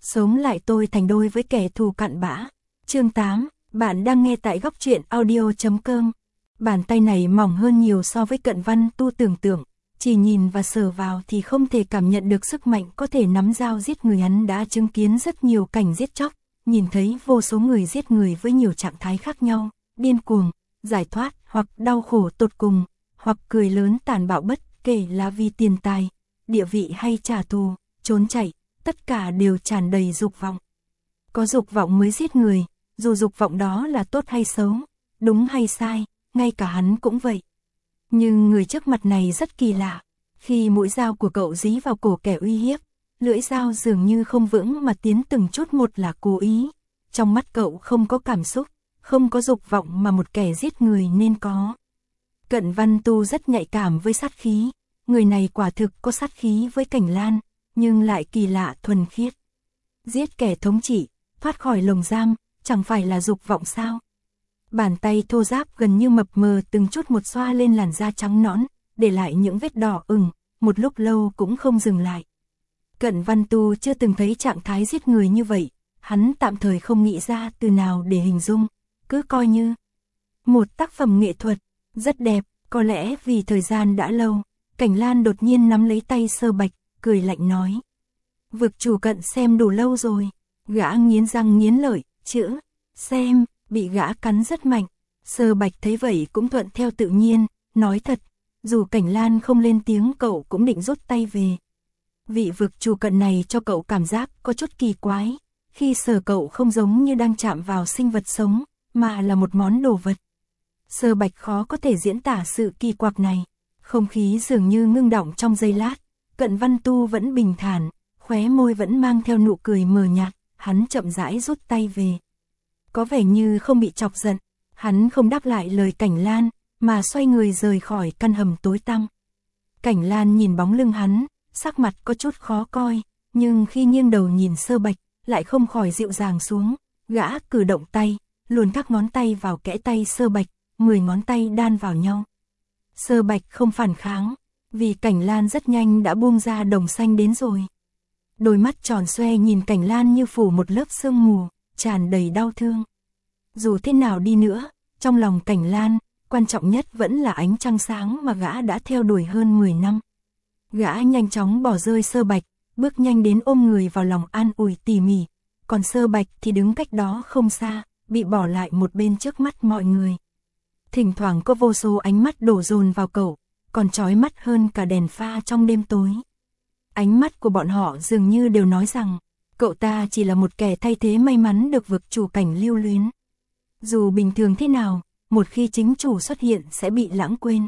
sống lại tôi thành đôi với kẻ thù cặn bã. Chương 8, bạn đang nghe tại góc truyện audio.com. Bàn tay này mỏng hơn nhiều so với Cận Văn Tu tưởng tượng, chỉ nhìn và sờ vào thì không thể cảm nhận được sức mạnh có thể nắm dao giết người. Hắn đã chứng kiến rất nhiều cảnh giết chóc, nhìn thấy vô số người giết người với nhiều trạng thái khác nhau, điên cuồng, giải thoát, hoặc đau khổ tột cùng, hoặc cười lớn tàn bạo, bất kể là vì tiền tài, địa vị hay trả thù, trốn chạy, tất cả đều tràn đầy dục vọng. Có dục vọng mới giết người, dù dục vọng đó là tốt hay xấu, đúng hay sai, ngay cả hắn cũng vậy. Nhưng người trước mặt này rất kỳ lạ, khi mũi dao của cậu dí vào cổ kẻ uy hiếp, lưỡi dao dường như không vững mà tiến từng chút một là cố ý. Trong mắt cậu không có cảm xúc, không có dục vọng mà một kẻ giết người nên có. Cận Văn Tu rất nhạy cảm với sát khí, người này quả thực có sát khí với Cảnh Lan, nhưng lại kỳ lạ thuần khiết. Giết kẻ thống trị, thoát khỏi lồng giam, chẳng phải là dục vọng sao? Bàn tay thô ráp gần như mập mờ từng chút một xoa lên làn da trắng nõn, để lại những vết đỏ ửng, một lúc lâu cũng không dừng lại. Cận Văn Tu chưa từng thấy trạng thái giết người như vậy, hắn tạm thời không nghĩ ra từ nào để hình dung, cứ coi như một tác phẩm nghệ thuật, rất đẹp. Có lẽ vì thời gian đã lâu, Cảnh Lan đột nhiên nắm lấy tay Sơ Bạch, cười lạnh nói. Vực chủ Cận xem đủ lâu rồi. Gã nghiến răng nghiến lợi, chữ xem bị gã cắn rất mạnh. Sơ Bạch thấy vậy cũng thuận theo tự nhiên, nói thật, dù Cảnh Lan không lên tiếng cậu cũng định rút tay về. Vị vực chủ Cận này cho cậu cảm giác có chút kỳ quái, khi sờ cậu không giống như đang chạm vào sinh vật sống, mà là một món đồ vật. Sơ Bạch khó có thể diễn tả sự kỳ quặc này, không khí dường như ngưng đọng trong giây lát. Cận Văn Tu vẫn bình thản, khóe môi vẫn mang theo nụ cười mờ nhạt, hắn chậm rãi rút tay về. Có vẻ như không bị chọc giận, hắn không đáp lại lời Cảnh Lan, mà xoay người rời khỏi căn hầm tối tăm. Cảnh Lan nhìn bóng lưng hắn, sắc mặt có chút khó coi, nhưng khi nghiêng đầu nhìn Sơ Bạch, lại không khỏi dịu dàng xuống. Gã cử động tay, luồn các ngón tay vào kẽ tay Sơ Bạch, 10 ngón tay đan vào nhau. Sơ Bạch không phản kháng, vì Cảnh Lan rất nhanh đã buông ra đồng xanh đến rồi. Đôi mắt tròn xoe nhìn Cảnh Lan như phủ một lớp sương mù, tràn đầy đau thương. Dù thế nào đi nữa, trong lòng Cảnh Lan, quan trọng nhất vẫn là ánh trăng sáng mà gã đã theo đuổi hơn 10 năm. Gã nhanh chóng bỏ rơi Sơ Bạch, bước nhanh đến ôm người vào lòng an ủi tỉ mỉ. Còn Sơ Bạch thì đứng cách đó không xa, bị bỏ lại một bên trước mắt mọi người. Thỉnh thoảng có vô số ánh mắt đổ dồn vào cậu, còn chói mắt hơn cả đèn pha trong đêm tối. Ánh mắt của bọn họ dường như đều nói rằng, cậu ta chỉ là một kẻ thay thế may mắn được vực chủ Cảnh lưu luyến. Dù bình thường thế nào, một khi chính chủ xuất hiện sẽ bị lãng quên.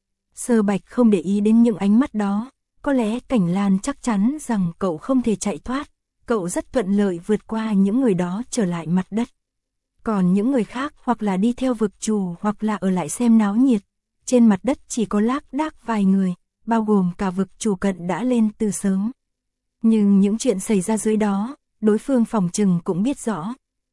Sơ Bạch không để ý đến những ánh mắt đó, có lẽ Cảnh Lan chắc chắn rằng cậu không thể chạy thoát, cậu rất thuận lợi vượt qua những người đó trở lại mặt đất. Còn những người khác hoặc là đi theo vực chủ hoặc là ở lại xem náo nhiệt. Trên mặt đất chỉ có lác đác vài người, bao gồm cả vực chủ Cận đã lên từ sớm. Nhưng những chuyện xảy ra dưới đó, đối phương phòng trừng cũng biết rõ.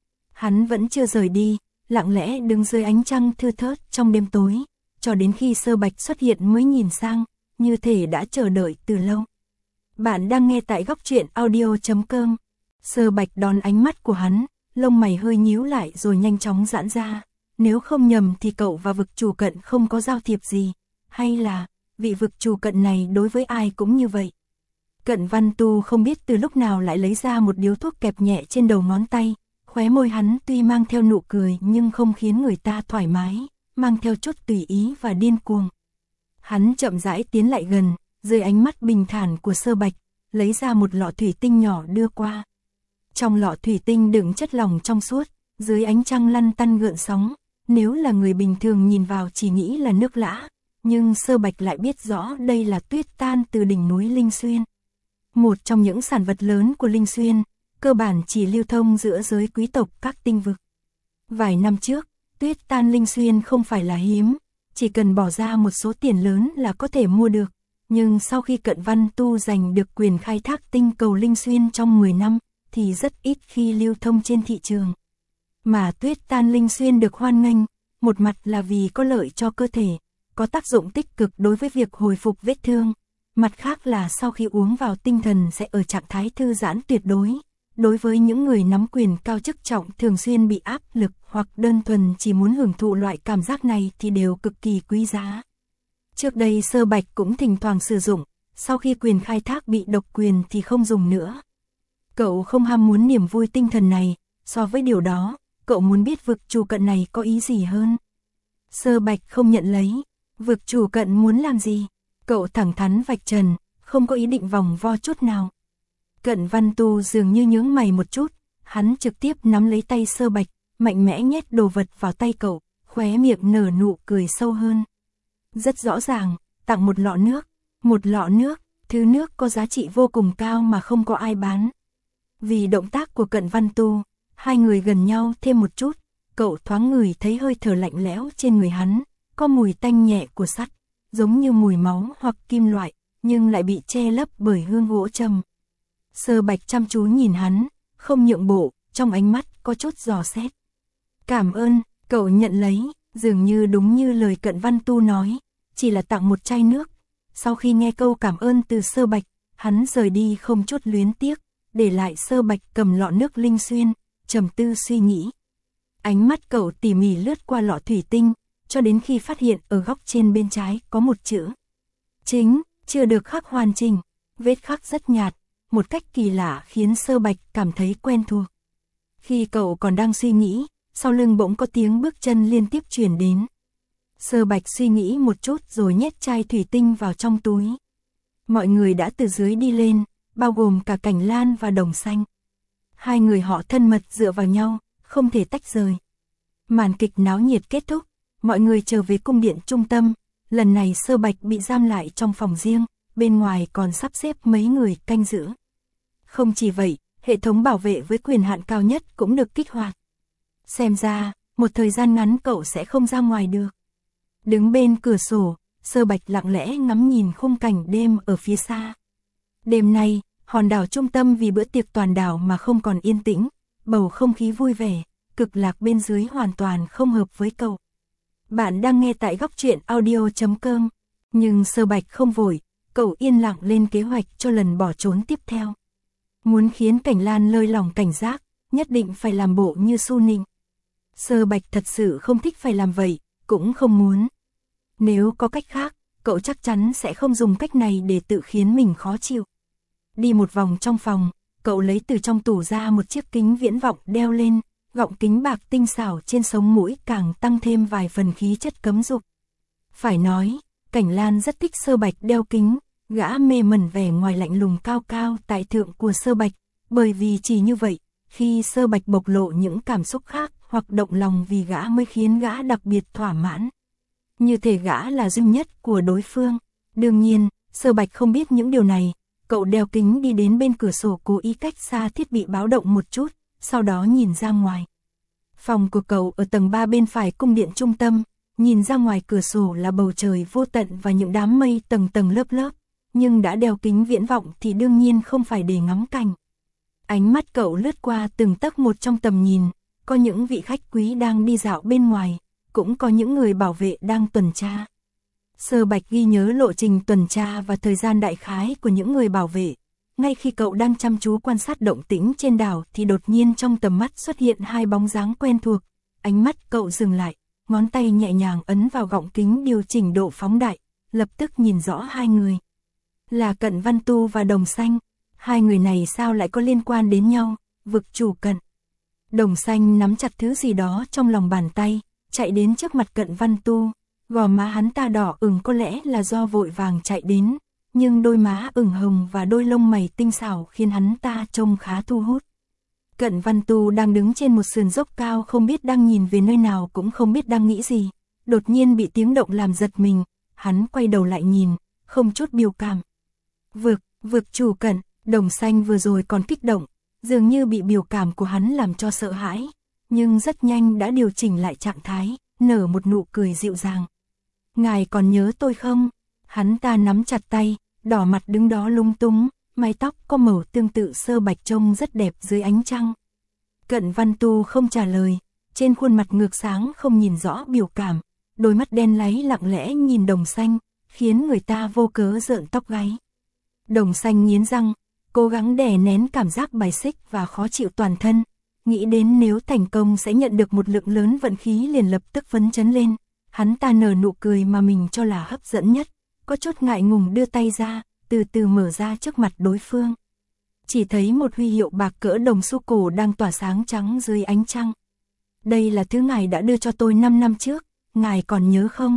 Hắn vẫn chưa rời đi, lặng lẽ đứng dưới ánh trăng thưa thớt trong đêm tối, cho đến khi Sơ Bạch xuất hiện mới nhìn sang, như thể đã chờ đợi từ lâu. Bạn đang nghe tại góc truyện audio.com. Sơ Bạch đón ánh mắt của hắn, lông mày hơi nhíu lại rồi nhanh chóng giãn ra. Nếu không nhầm thì cậu và vực chủ Cận không có giao thiệp gì, hay là vị vực chủ Cận này đối với ai cũng như vậy. Cận Văn Tu không biết từ lúc nào lại lấy ra một điếu thuốc kẹp nhẹ trên đầu ngón tay, khóe môi hắn tuy mang theo nụ cười nhưng không khiến người ta thoải mái, mang theo chút tùy ý và điên cuồng. Hắn chậm rãi tiến lại gần, dưới ánh mắt bình thản của Sơ Bạch, lấy ra một lọ thủy tinh nhỏ đưa qua. Trong lọ thủy tinh đựng chất lỏng trong suốt, dưới ánh trăng lăn tăn gợn sóng, nếu là người bình thường nhìn vào chỉ nghĩ là nước lã, nhưng Sơ Bạch lại biết rõ đây là tuyết tan từ đỉnh núi Linh Xuyên. Một trong những sản vật lớn của Linh Xuyên, cơ bản chỉ lưu thông giữa giới quý tộc các tinh vực. Vài năm trước, tuyết tan Linh Xuyên không phải là hiếm, chỉ cần bỏ ra một số tiền lớn là có thể mua được, nhưng sau khi Cận Văn Tu giành được quyền khai thác tinh cầu Linh Xuyên trong 10 năm, thì rất ít khi lưu thông trên thị trường. Mà tuyết tan Linh Xuyên được hoan nghênh, một mặt là vì có lợi cho cơ thể, có tác dụng tích cực đối với việc hồi phục vết thương, mặt khác là sau khi uống vào tinh thần sẽ ở trạng thái thư giãn tuyệt đối, đối với những người nắm quyền cao chức trọng thường xuyên bị áp lực hoặc đơn thuần chỉ muốn hưởng thụ loại cảm giác này thì đều cực kỳ quý giá. Trước đây Sơ Bạch cũng thỉnh thoảng sử dụng, sau khi quyền khai thác bị độc quyền thì không dùng nữa. Cậu không ham muốn niềm vui tinh thần này, so với điều đó, cậu muốn biết vực chủ cận này có ý gì hơn. Sơ Bạch không nhận lấy, vực chủ cận muốn làm gì? Cậu thẳng thắn vạch trần, không có ý định vòng vo chút nào. Cận Văn Tu dường như nhướng mày một chút, hắn trực tiếp nắm lấy tay Sơ Bạch, mạnh mẽ nhét đồ vật vào tay cậu, khóe miệng nở nụ cười sâu hơn. Rất rõ ràng, tặng một lọ nước, thứ nước có giá trị vô cùng cao mà không có ai bán. Vì động tác của Cận Văn Tu, hai người gần nhau thêm một chút, cậu thoáng ngửi thấy hơi thở lạnh lẽo trên người hắn, có mùi tanh nhẹ của sắt, giống như mùi máu hoặc kim loại, nhưng lại bị che lấp bởi hương gỗ trầm. Sơ Bạch chăm chú nhìn hắn, không nhượng bộ, trong ánh mắt có chút dò xét. Cảm ơn, cậu nhận lấy, dường như đúng như lời Cận Văn Tu nói, chỉ là tặng một chai nước. Sau khi nghe câu cảm ơn từ Sơ Bạch, hắn rời đi không chút luyến tiếc, để lại Sơ Bạch cầm lọ nước linh xuyên, trầm tư suy nghĩ. Ánh mắt cậu tỉ mỉ lướt qua lọ thủy tinh, cho đến khi phát hiện ở góc trên bên trái có một chữ chính, chưa được khắc hoàn chỉnh, vết khắc rất nhạt, một cách kỳ lạ khiến Sơ Bạch cảm thấy quen thuộc. Khi cậu còn đang suy nghĩ, sau lưng bỗng có tiếng bước chân liên tiếp truyền đến. Sơ Bạch suy nghĩ một chút rồi nhét chai thủy tinh vào trong túi. Mọi người đã từ dưới đi lên, bao gồm cả Cảnh Lan và Đồng Xanh. Hai người họ thân mật dựa vào nhau, không thể tách rời. Màn kịch náo nhiệt kết thúc, mọi người trở về cung điện trung tâm. Lần này Sơ Bạch bị giam lại trong phòng riêng, bên ngoài còn sắp xếp mấy người canh giữ. Không chỉ vậy, hệ thống bảo vệ với quyền hạn cao nhất cũng được kích hoạt. Xem ra, một thời gian ngắn cậu sẽ không ra ngoài được. Đứng bên cửa sổ, Sơ Bạch lặng lẽ ngắm nhìn khung cảnh đêm ở phía xa. Đêm nay, hòn đảo trung tâm vì bữa tiệc toàn đảo mà không còn yên tĩnh, bầu không khí vui vẻ, cực lạc bên dưới hoàn toàn không hợp với cậu. Bạn đang nghe tại góc truyện audio.com, nhưng Sơ Bạch không vội, cậu yên lặng lên kế hoạch cho lần bỏ trốn tiếp theo. Muốn khiến Cảnh Lan lơi lỏng cảnh giác, nhất định phải làm bộ như su nịnh. Sơ Bạch thật sự không thích phải làm vậy, cũng không muốn. Nếu có cách khác, cậu chắc chắn sẽ không dùng cách này để tự khiến mình khó chịu. Đi một vòng trong phòng, cậu lấy từ trong tủ ra một chiếc kính viễn vọng đeo lên, gọng kính bạc tinh xảo trên sống mũi càng tăng thêm vài phần khí chất cấm dục. Phải nói, Cảnh Lan rất thích Sơ Bạch đeo kính, gã mê mẩn vẻ ngoài lạnh lùng cao cao tại thượng của Sơ Bạch, bởi vì chỉ như vậy, khi Sơ Bạch bộc lộ những cảm xúc khác hoặc động lòng vì gã mới khiến gã đặc biệt thỏa mãn. Như thể gã là duy nhất của đối phương. Đương nhiên, Sơ Bạch không biết những điều này, cậu đeo kính đi đến bên cửa sổ cố ý cách xa thiết bị báo động một chút, sau đó nhìn ra ngoài. Phòng của cậu ở tầng 3 bên phải cung điện trung tâm, nhìn ra ngoài cửa sổ là bầu trời vô tận và những đám mây tầng tầng lớp lớp, nhưng đã đeo kính viễn vọng thì đương nhiên không phải để ngắm cảnh. Ánh mắt cậu lướt qua từng tấc một trong tầm nhìn, có những vị khách quý đang đi dạo bên ngoài, cũng có những người bảo vệ đang tuần tra. Sơ Bạch ghi nhớ lộ trình tuần tra và thời gian đại khái của những người bảo vệ. Ngay khi cậu đang chăm chú quan sát động tĩnh trên đảo thì đột nhiên trong tầm mắt xuất hiện hai bóng dáng quen thuộc. Ánh mắt cậu dừng lại, ngón tay nhẹ nhàng ấn vào gọng kính điều chỉnh độ phóng đại, lập tức nhìn rõ hai người. Là Cận Văn Tu và Đồng Xanh. Hai người này sao lại có liên quan đến nhau? Vực chủ Cận. Đồng Xanh nắm chặt thứ gì đó trong lòng bàn tay, chạy đến trước mặt Cận Văn Tu. Gò má hắn ta đỏ ửng có lẽ là do vội vàng chạy đến, nhưng đôi má ửng hồng và đôi lông mày tinh xảo khiến hắn ta trông khá thu hút. Cận Văn Tu đang đứng trên một sườn dốc cao, không biết đang nhìn về nơi nào cũng không biết đang nghĩ gì. Đột nhiên bị tiếng động làm giật mình, hắn quay đầu lại nhìn, không chút biểu cảm. Vực chủ Cận. Đồng Xanh vừa rồi còn kích động, dường như bị biểu cảm của hắn làm cho sợ hãi, nhưng rất nhanh đã điều chỉnh lại trạng thái, nở một nụ cười dịu dàng. Ngài còn nhớ tôi không? Hắn ta nắm chặt tay, đỏ mặt đứng đó lung túng, mái tóc có màu tương tự Sơ Bạch trông rất đẹp dưới ánh trăng. Cận Văn Tu không trả lời, trên khuôn mặt ngược sáng không nhìn rõ biểu cảm, đôi mắt đen láy lặng lẽ nhìn Đồng Xanh, khiến người ta vô cớ rợn tóc gáy. Đồng Xanh nghiến răng, cố gắng đè nén cảm giác bài xích và khó chịu toàn thân, nghĩ đến nếu thành công sẽ nhận được một lượng lớn vận khí liền lập tức phấn chấn lên. Hắn ta nở nụ cười mà mình cho là hấp dẫn nhất, có chút ngại ngùng đưa tay ra, từ từ mở ra trước mặt đối phương. Chỉ thấy một huy hiệu bạc cỡ đồng xu cổ đang tỏa sáng trắng dưới ánh trăng. Đây là thứ ngài đã đưa cho tôi 5 năm trước, ngài còn nhớ không?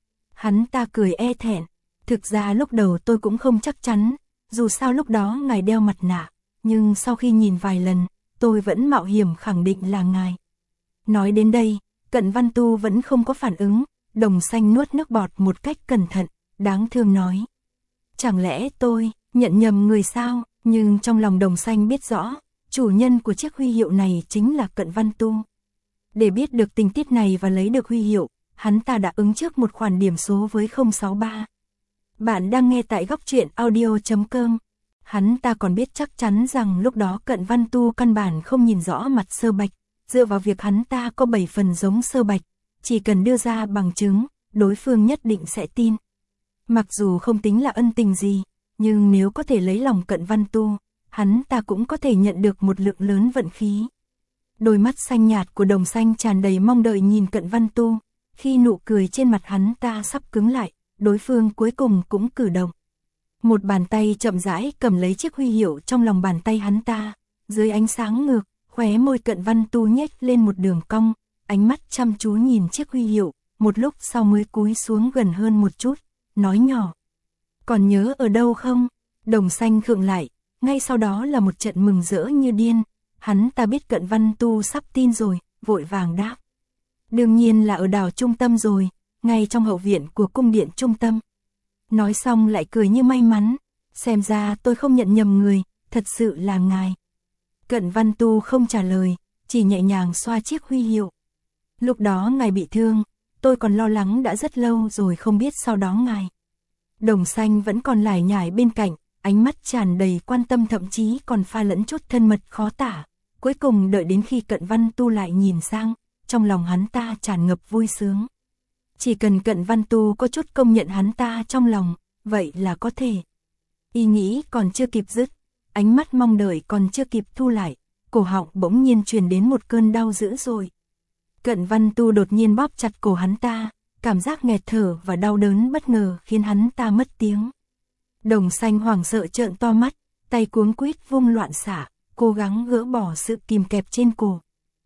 Hắn ta cười e thẹn, thực ra lúc đầu tôi cũng không chắc chắn, dù sao lúc đó ngài đeo mặt nạ, nhưng sau khi nhìn vài lần, tôi vẫn mạo hiểm khẳng định là ngài. Nói đến đây, Cận Văn Tu vẫn không có phản ứng, Đồng Xanh nuốt nước bọt một cách cẩn thận, đáng thương nói. Chẳng lẽ tôi nhận nhầm người sao? Nhưng trong lòng Đồng Xanh biết rõ, chủ nhân của chiếc huy hiệu này chính là Cận Văn Tu. Để biết được tình tiết này và lấy được huy hiệu, hắn ta đã ứng trước một khoản điểm số với 063. Bạn đang nghe tại góc truyện audio.com. Hắn ta còn biết chắc chắn rằng lúc đó Cận Văn Tu căn bản không nhìn rõ mặt Sơ Bạch, dựa vào việc hắn ta có 7 phần giống Sơ Bạch, chỉ cần đưa ra bằng chứng, đối phương nhất định sẽ tin. Mặc dù không tính là ân tình gì, nhưng nếu có thể lấy lòng Cận Văn Tu, hắn ta cũng có thể nhận được một lượng lớn vận khí. Đôi mắt xanh nhạt của Đồng Xanh tràn đầy mong đợi nhìn Cận Văn Tu, khi nụ cười trên mặt hắn ta sắp cứng lại, đối phương cuối cùng cũng cử động. Một bàn tay chậm rãi cầm lấy chiếc huy hiệu trong lòng bàn tay hắn ta, dưới ánh sáng ngược, khóe môi Cận Văn Tu nhếch lên một đường cong, ánh mắt chăm chú nhìn chiếc huy hiệu, một lúc sau mới cúi xuống gần hơn một chút, nói nhỏ. Còn nhớ ở đâu không? Đồng Xanh khựng lại, ngay sau đó là một trận mừng rỡ như điên, hắn ta biết Cận Văn Tu sắp tin rồi, vội vàng đáp. Đương nhiên là ở đảo trung tâm rồi, ngay trong hậu viện của cung điện trung tâm. Nói xong lại cười như may mắn, xem ra tôi không nhận nhầm người, thật sự là ngài. Cận Văn Tu không trả lời, chỉ nhẹ nhàng xoa chiếc huy hiệu. Lúc đó ngài bị thương, tôi còn lo lắng đã rất lâu rồi không biết sau đó ngài. Đồng Xanh vẫn còn lải nhải bên cạnh, ánh mắt tràn đầy quan tâm thậm chí còn pha lẫn chút thân mật khó tả. Cuối cùng đợi đến khi Cận Văn Tu lại nhìn sang, trong lòng hắn ta tràn ngập vui sướng. Chỉ cần Cận Văn Tu có chút công nhận hắn ta trong lòng, vậy là có thể. Ý nghĩ còn chưa kịp dứt, ánh mắt mong đợi còn chưa kịp thu lại, cổ họng bỗng nhiên truyền đến một cơn đau dữ dội. Cận Văn Tu đột nhiên bóp chặt cổ hắn ta, cảm giác nghẹt thở và đau đớn bất ngờ khiến hắn ta mất tiếng. Đồng Xanh hoảng sợ trợn to mắt, tay cuống quýt vung loạn xạ, cố gắng gỡ bỏ sự kìm kẹp trên cổ.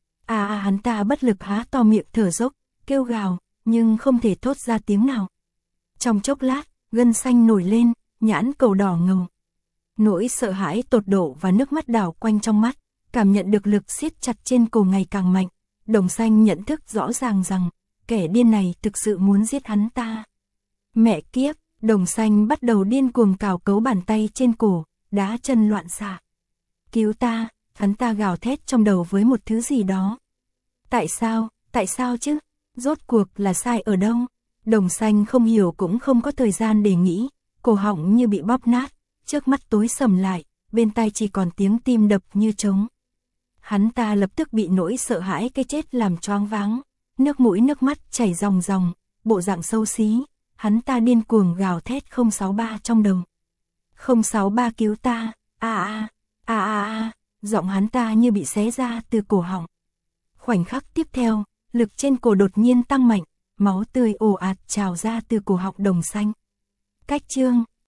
Hắn ta bất lực há to miệng thở dốc, kêu gào, nhưng không thể thốt ra tiếng nào. Trong chốc lát, gân xanh nổi lên, nhãn cầu đỏ ngầu. Nỗi sợ hãi tột độ và nước mắt đảo quanh trong mắt, cảm nhận được lực siết chặt trên cổ ngày càng mạnh. Đồng Xanh nhận thức rõ ràng rằng, kẻ điên này thực sự muốn giết hắn ta. Mẹ kiếp, Đồng Xanh bắt đầu điên cuồng cào cấu bàn tay trên cổ, đá chân loạn xạ. Cứu ta, hắn ta gào thét trong đầu với một thứ gì đó. Tại sao chứ? Rốt cuộc là sai ở đâu? Đồng Xanh không hiểu cũng không có thời gian để nghĩ, cổ họng như bị bóp nát, trước mắt tối sầm lại, bên tai chỉ còn tiếng tim đập như trống. Hắn ta lập tức bị nỗi sợ hãi cái chết làm choáng váng, nước mũi nước mắt chảy ròng ròng, bộ dạng xấu xí, hắn ta điên cuồng gào thét 063 trong đầu. 063 cứu ta, giọng hắn ta như bị xé ra từ cổ họng. Khoảnh khắc tiếp theo, lực trên cổ đột nhiên tăng mạnh, máu tươi ồ ạt trào ra từ cổ họng Đồng Xanh. Cách chương